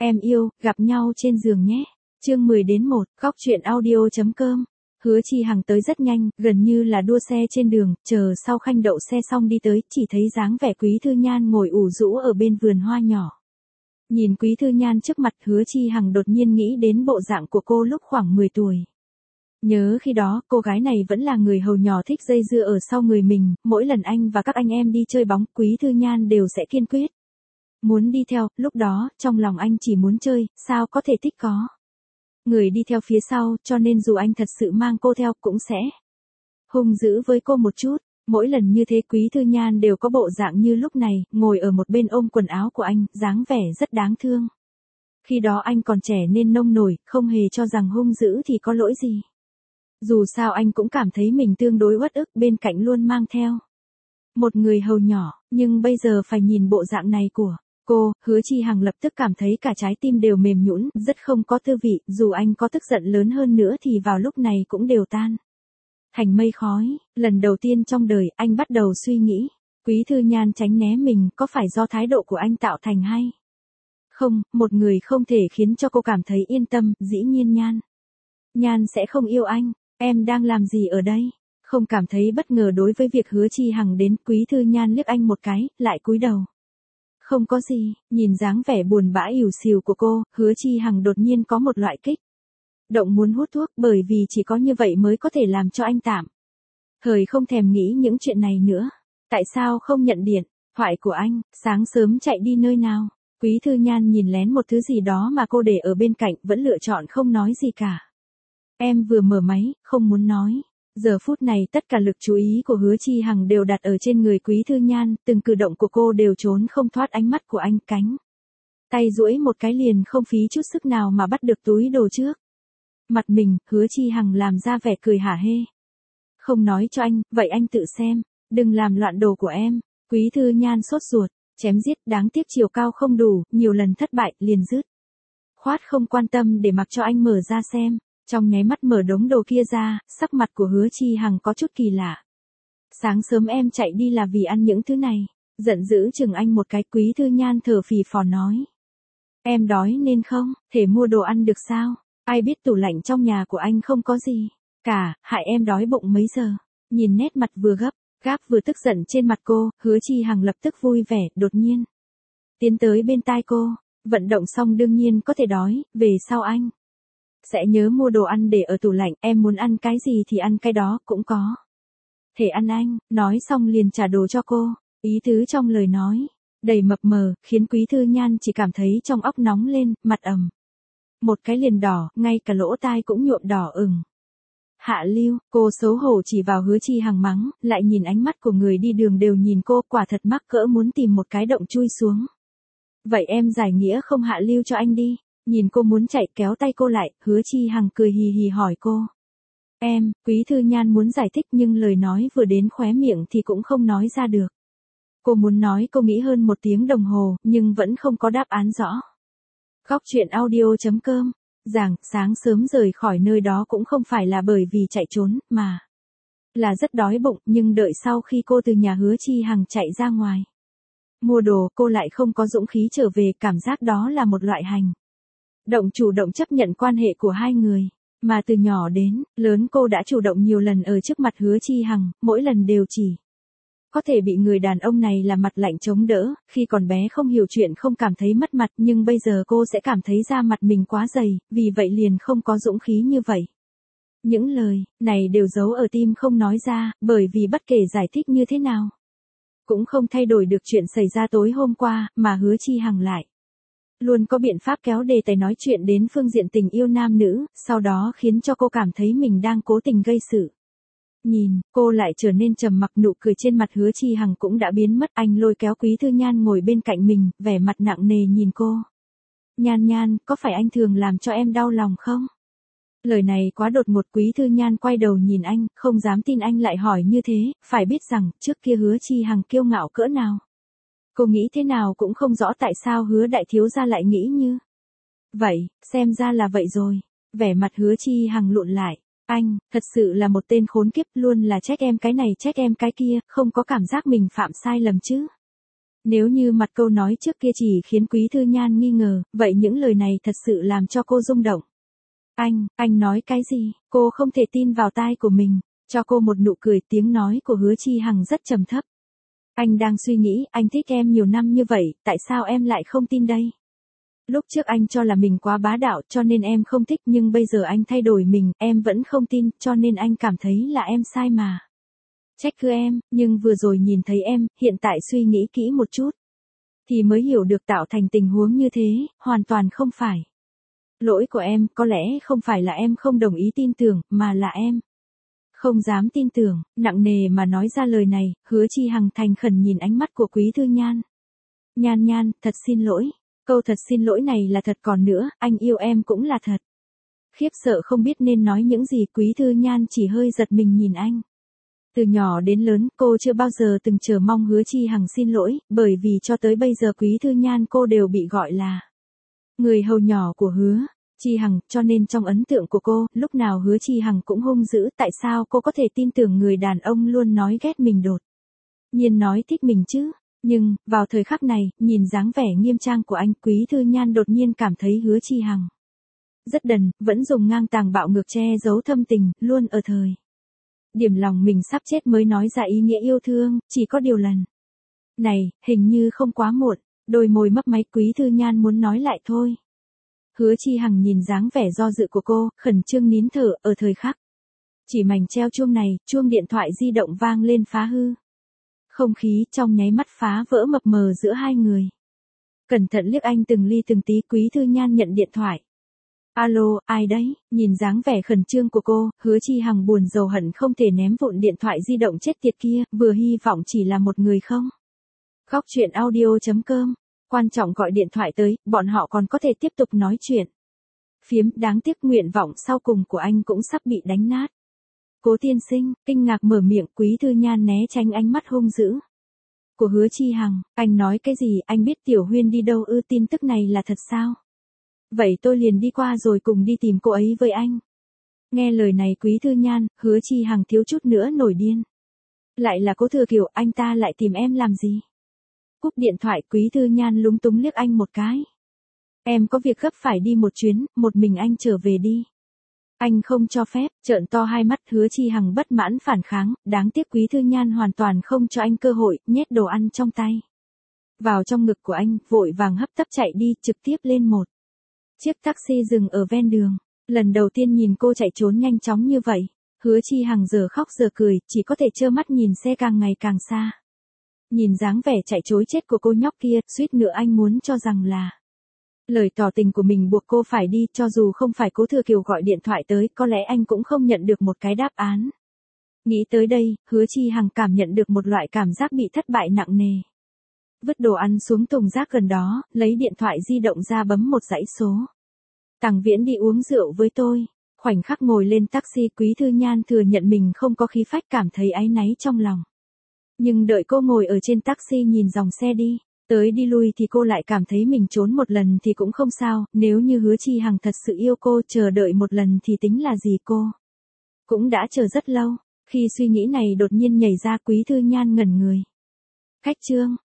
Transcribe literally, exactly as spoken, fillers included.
Em yêu, gặp nhau trên giường nhé. Chương mười đến một, góc truyện audio.com. Hứa Chi Hằng tới rất nhanh, gần như là đua xe trên đường, chờ sau Khanh đậu xe xong đi tới, chỉ thấy dáng vẻ Quý Thư Nhan ngồi ủ rũ ở bên vườn hoa nhỏ. Nhìn Quý Thư Nhan trước mặt, Hứa Chi Hằng đột nhiên nghĩ đến bộ dạng của cô lúc khoảng mười tuổi. Nhớ khi đó, cô gái này vẫn là người hầu nhỏ thích dây dưa ở sau người mình, mỗi lần anh và các anh em đi chơi bóng, Quý Thư Nhan đều sẽ kiên quyết muốn đi theo, lúc đó, trong lòng anh chỉ muốn chơi, sao có thể thích có người đi theo phía sau, cho nên dù anh thật sự mang cô theo, cũng sẽ hung dữ với cô một chút. Mỗi lần như thế Quý Thư Nhan đều có bộ dạng như lúc này, ngồi ở một bên ôm quần áo của anh, dáng vẻ rất đáng thương. Khi đó anh còn trẻ nên nông nổi, không hề cho rằng hung dữ thì có lỗi gì. Dù sao anh cũng cảm thấy mình tương đối uất ức, bên cạnh luôn mang theo một người hầu nhỏ, nhưng bây giờ phải nhìn bộ dạng này của cô, Hứa Chi Hằng lập tức cảm thấy cả trái tim đều mềm nhũn, rất không có tư vị, dù anh có tức giận lớn hơn nữa thì vào lúc này cũng đều tan thành mây khói. Lần đầu tiên trong đời, anh bắt đầu suy nghĩ, Quý Thư Nhan tránh né mình, có phải do thái độ của anh tạo thành hay không? Một người không thể khiến cho cô cảm thấy yên tâm, dĩ nhiên Nhan Nhan sẽ không yêu anh. Em đang làm gì ở đây? Không cảm thấy bất ngờ đối với việc Hứa Chi Hằng đến, Quý Thư Nhan liếc anh một cái, lại cúi đầu. Không có gì, nhìn dáng vẻ buồn bã ỉu xìu của cô, Hứa Chi Hằng đột nhiên có một loại kích động muốn hút thuốc, bởi vì chỉ có như vậy mới có thể làm cho anh tạm thời không thèm nghĩ những chuyện này nữa. Tại sao không nhận điện thoại của anh, sáng sớm chạy đi nơi nào? Quý Thư Nhan nhìn lén một thứ gì đó mà cô để ở bên cạnh, vẫn lựa chọn không nói gì cả. Em vừa mở máy, không muốn nói. Giờ phút này tất cả lực chú ý của Hứa Chi Hằng đều đặt ở trên người Quý Thư Nhan, từng cử động của cô đều trốn không thoát ánh mắt của anh, cánh tay duỗi một cái liền không phí chút sức nào mà bắt được túi đồ trước mặt mình. Hứa Chi Hằng làm ra vẻ cười hả hê. Không nói cho anh, vậy anh tự xem, đừng làm loạn đồ của em. Quý Thư Nhan sốt ruột, chém giết, đáng tiếc chiều cao không đủ, nhiều lần thất bại, liền dứt khoát không quan tâm để mặc cho anh mở ra xem. Trong nháy mắt mở đống đồ kia ra, sắc mặt của Hứa Chi Hằng có chút kỳ lạ. Sáng sớm em chạy đi là vì ăn những thứ này. Giận dữ chừng anh một cái. Quý Thư Nhan thở phì phò nói. Em đói nên không thể mua đồ ăn được sao? Ai biết tủ lạnh trong nhà của anh không có gì cả, hại em đói bụng mấy giờ. Nhìn nét mặt vừa gấp gáp vừa tức giận trên mặt cô, Hứa Chi Hằng lập tức vui vẻ, đột nhiên tiến tới bên tai cô. Vận động xong đương nhiên có thể đói, về sau anh sẽ nhớ mua đồ ăn để ở tủ lạnh, em muốn ăn cái gì thì ăn cái đó, cũng có thể ăn anh. Nói xong liền trả đồ cho cô. Ý tứ trong lời nói đầy mập mờ, khiến Quý Thư Nhan chỉ cảm thấy trong óc nóng lên, mặt ầm một cái liền đỏ, ngay cả lỗ tai cũng nhuộm đỏ ửng. Hạ lưu, cô xấu hổ chỉ vào Hứa Chi Hằng mắng, lại nhìn ánh mắt của người đi đường đều nhìn cô, quả thật mắc cỡ muốn tìm một cái động chui xuống. Vậy em giải nghĩa không hạ lưu cho anh đi. Nhìn cô muốn chạy, kéo tay cô lại, Hứa Chi Hằng cười hì hì hỏi cô. Em, Quý Thư Nhan muốn giải thích nhưng lời nói vừa đến khóe miệng thì cũng không nói ra được. Cô muốn nói, cô nghĩ hơn một tiếng đồng hồ, nhưng vẫn không có đáp án rõ. Góc truyện audio.com. Rằng, sáng sớm rời khỏi nơi đó cũng không phải là bởi vì chạy trốn, mà là rất đói bụng, nhưng đợi sau khi cô từ nhà Hứa Chi Hằng chạy ra ngoài mua đồ, cô lại không có dũng khí trở về, cảm giác đó là một loại hành động chủ động chấp nhận quan hệ của hai người. Mà từ nhỏ đến lớn cô đã chủ động nhiều lần ở trước mặt Hứa Chi Hằng, mỗi lần đều chỉ có thể bị người đàn ông này là mặt lạnh chống đỡ. Khi còn bé không hiểu chuyện không cảm thấy mất mặt, nhưng bây giờ cô sẽ cảm thấy da mặt mình quá dày, vì vậy liền không có dũng khí như vậy. Những lời này đều giấu ở tim không nói ra, bởi vì bất kể giải thích như thế nào cũng không thay đổi được chuyện xảy ra tối hôm qua, mà Hứa Chi Hằng lại luôn có biện pháp kéo đề tài nói chuyện đến phương diện tình yêu nam nữ, sau đó khiến cho cô cảm thấy mình đang cố tình gây sự. Nhìn, cô lại trở nên trầm mặc, nụ cười trên mặt Hứa Chi Hằng cũng đã biến mất. Anh lôi kéo Quý Thư Nhan ngồi bên cạnh mình, vẻ mặt nặng nề nhìn cô. Nhan Nhan, có phải anh thường làm cho em đau lòng không? Lời này quá đột ngột. Quý Thư Nhan quay đầu nhìn anh, không dám tin anh lại hỏi như thế, phải biết rằng, trước kia Hứa Chi Hằng kiêu ngạo cỡ nào. Cô nghĩ thế nào cũng không rõ tại sao Hứa đại thiếu gia lại nghĩ như vậy, xem ra là vậy rồi. Vẻ mặt Hứa Chi Hằng lụn lại. Anh, thật sự là một tên khốn kiếp, luôn là trách em cái này trách em cái kia, không có cảm giác mình phạm sai lầm chứ. Nếu như mặt câu nói trước kia chỉ khiến Quý Thư Nhan nghi ngờ, vậy những lời này thật sự làm cho cô rung động. Anh, anh nói cái gì? Cô không thể tin vào tai của mình, cho cô một nụ cười, tiếng nói của Hứa Chi Hằng rất trầm thấp. Anh đang suy nghĩ, anh thích em nhiều năm như vậy, tại sao em lại không tin đây? Lúc trước anh cho là mình quá bá đạo cho nên em không thích, nhưng bây giờ anh thay đổi mình, em vẫn không tin, cho nên anh cảm thấy là em sai mà. Trách cứ em, nhưng vừa rồi nhìn thấy em, hiện tại suy nghĩ kỹ một chút. Thì mới hiểu được tạo thành tình huống như thế, hoàn toàn không phải. Lỗi của em, có lẽ không phải là em không đồng ý tin tưởng, mà là em không dám tin tưởng, nặng nề mà nói ra lời này, Hứa Chi Hằng thành khẩn nhìn ánh mắt của Quý Thư Nhan. Nhan Nhan, thật xin lỗi. Câu thật xin lỗi này là thật, còn nữa, anh yêu em cũng là thật. Khiếp sợ không biết nên nói những gì, Quý Thư Nhan chỉ hơi giật mình nhìn anh. Từ nhỏ đến lớn, cô chưa bao giờ từng chờ mong Hứa Chi Hằng xin lỗi, bởi vì cho tới bây giờ Quý Thư Nhan cô đều bị gọi là người hầu nhỏ của Hứa Chi Hằng, cho nên trong ấn tượng của cô, lúc nào Hứa Chi Hằng cũng hung dữ, tại sao cô có thể tin tưởng người đàn ông luôn nói ghét mình đột nhiên nói thích mình chứ? Nhưng, vào thời khắc này, nhìn dáng vẻ nghiêm trang của anh, Quý Thư Nhan đột nhiên cảm thấy Hứa Chi Hằng rất đần, vẫn dùng ngang tàng bạo ngược che giấu thâm tình, luôn ở thời điểm lòng mình sắp chết mới nói ra ý nghĩa yêu thương, chỉ có điều lần này, hình như không quá muộn. Đôi môi mấp máy, Quý Thư Nhan muốn nói lại thôi. Hứa Chi Hằng nhìn dáng vẻ do dự của cô, khẩn trương nín thở, ở thời khắc chỉ mảnh treo chuông này, chuông điện thoại di động vang lên phá hư không khí, trong nháy mắt phá vỡ mập mờ giữa hai người. Cẩn thận liếc anh từng ly từng tí, Quý Thư Nhan nhận điện thoại. Alo, ai đấy? Nhìn dáng vẻ khẩn trương của cô, Hứa Chi Hằng buồn rầu hận không thể ném vụn điện thoại di động chết tiệt kia, vừa hy vọng chỉ là một người không. Góc truyện audio chấm com, quan trọng gọi điện thoại tới, bọn họ còn có thể tiếp tục nói chuyện phiếm, đáng tiếc nguyện vọng sau cùng của anh cũng sắp bị đánh nát. Cố tiên sinh, kinh ngạc mở miệng, Quý Thư Nhan né tránh ánh mắt hung dữ của Hứa Chi Hằng. Anh nói cái gì, anh biết Tiểu Huyên đi đâu ư? Tin tức này là thật sao? Vậy tôi liền đi qua rồi cùng đi tìm cô ấy với anh. Nghe lời này Quý Thư Nhan, Hứa Chi Hằng thiếu chút nữa nổi điên. Lại là Cố Thừa Kiều, anh ta lại tìm em làm gì? Cúp điện thoại, Quý Thư Nhan lúng túng liếc anh một cái. Em có việc gấp phải đi một chuyến, một mình anh trở về đi. Anh không cho phép, trợn to hai mắt, Hứa Chi Hằng bất mãn phản kháng, đáng tiếc Quý Thư Nhan hoàn toàn không cho anh cơ hội, nhét đồ ăn trong tay vào trong ngực của anh, vội vàng hấp tấp chạy đi, trực tiếp lên một chiếc taxi dừng ở ven đường. Lần đầu tiên nhìn cô chạy trốn nhanh chóng như vậy, Hứa Chi Hằng giờ khóc giờ cười, chỉ có thể trơ mắt nhìn xe càng ngày càng xa. Nhìn dáng vẻ chạy trối chết của cô nhóc kia, suýt nữa anh muốn cho rằng là lời tỏ tình của mình buộc cô phải đi, cho dù không phải Cố Thừa Kiều gọi điện thoại tới, có lẽ anh cũng không nhận được một cái đáp án. Nghĩ tới đây, Hứa Chi Hằng cảm nhận được một loại cảm giác bị thất bại nặng nề. Vứt đồ ăn xuống thùng rác gần đó, lấy điện thoại di động ra bấm một dãy số. Tằng Viễn đi uống rượu với tôi. Khoảnh khắc ngồi lên taxi, Quý Thư Nhan thừa nhận mình không có khí phách, cảm thấy áy náy trong lòng. Nhưng đợi cô ngồi ở trên taxi nhìn dòng xe đi tới đi lui thì cô lại cảm thấy mình trốn một lần thì cũng không sao, nếu như Hứa Chi Hằng thật sự yêu cô, chờ đợi một lần thì tính là gì, cô cũng đã chờ rất lâu. Khi suy nghĩ này đột nhiên nhảy ra, Quý Thư Nhan ngẩn người. Khách trương,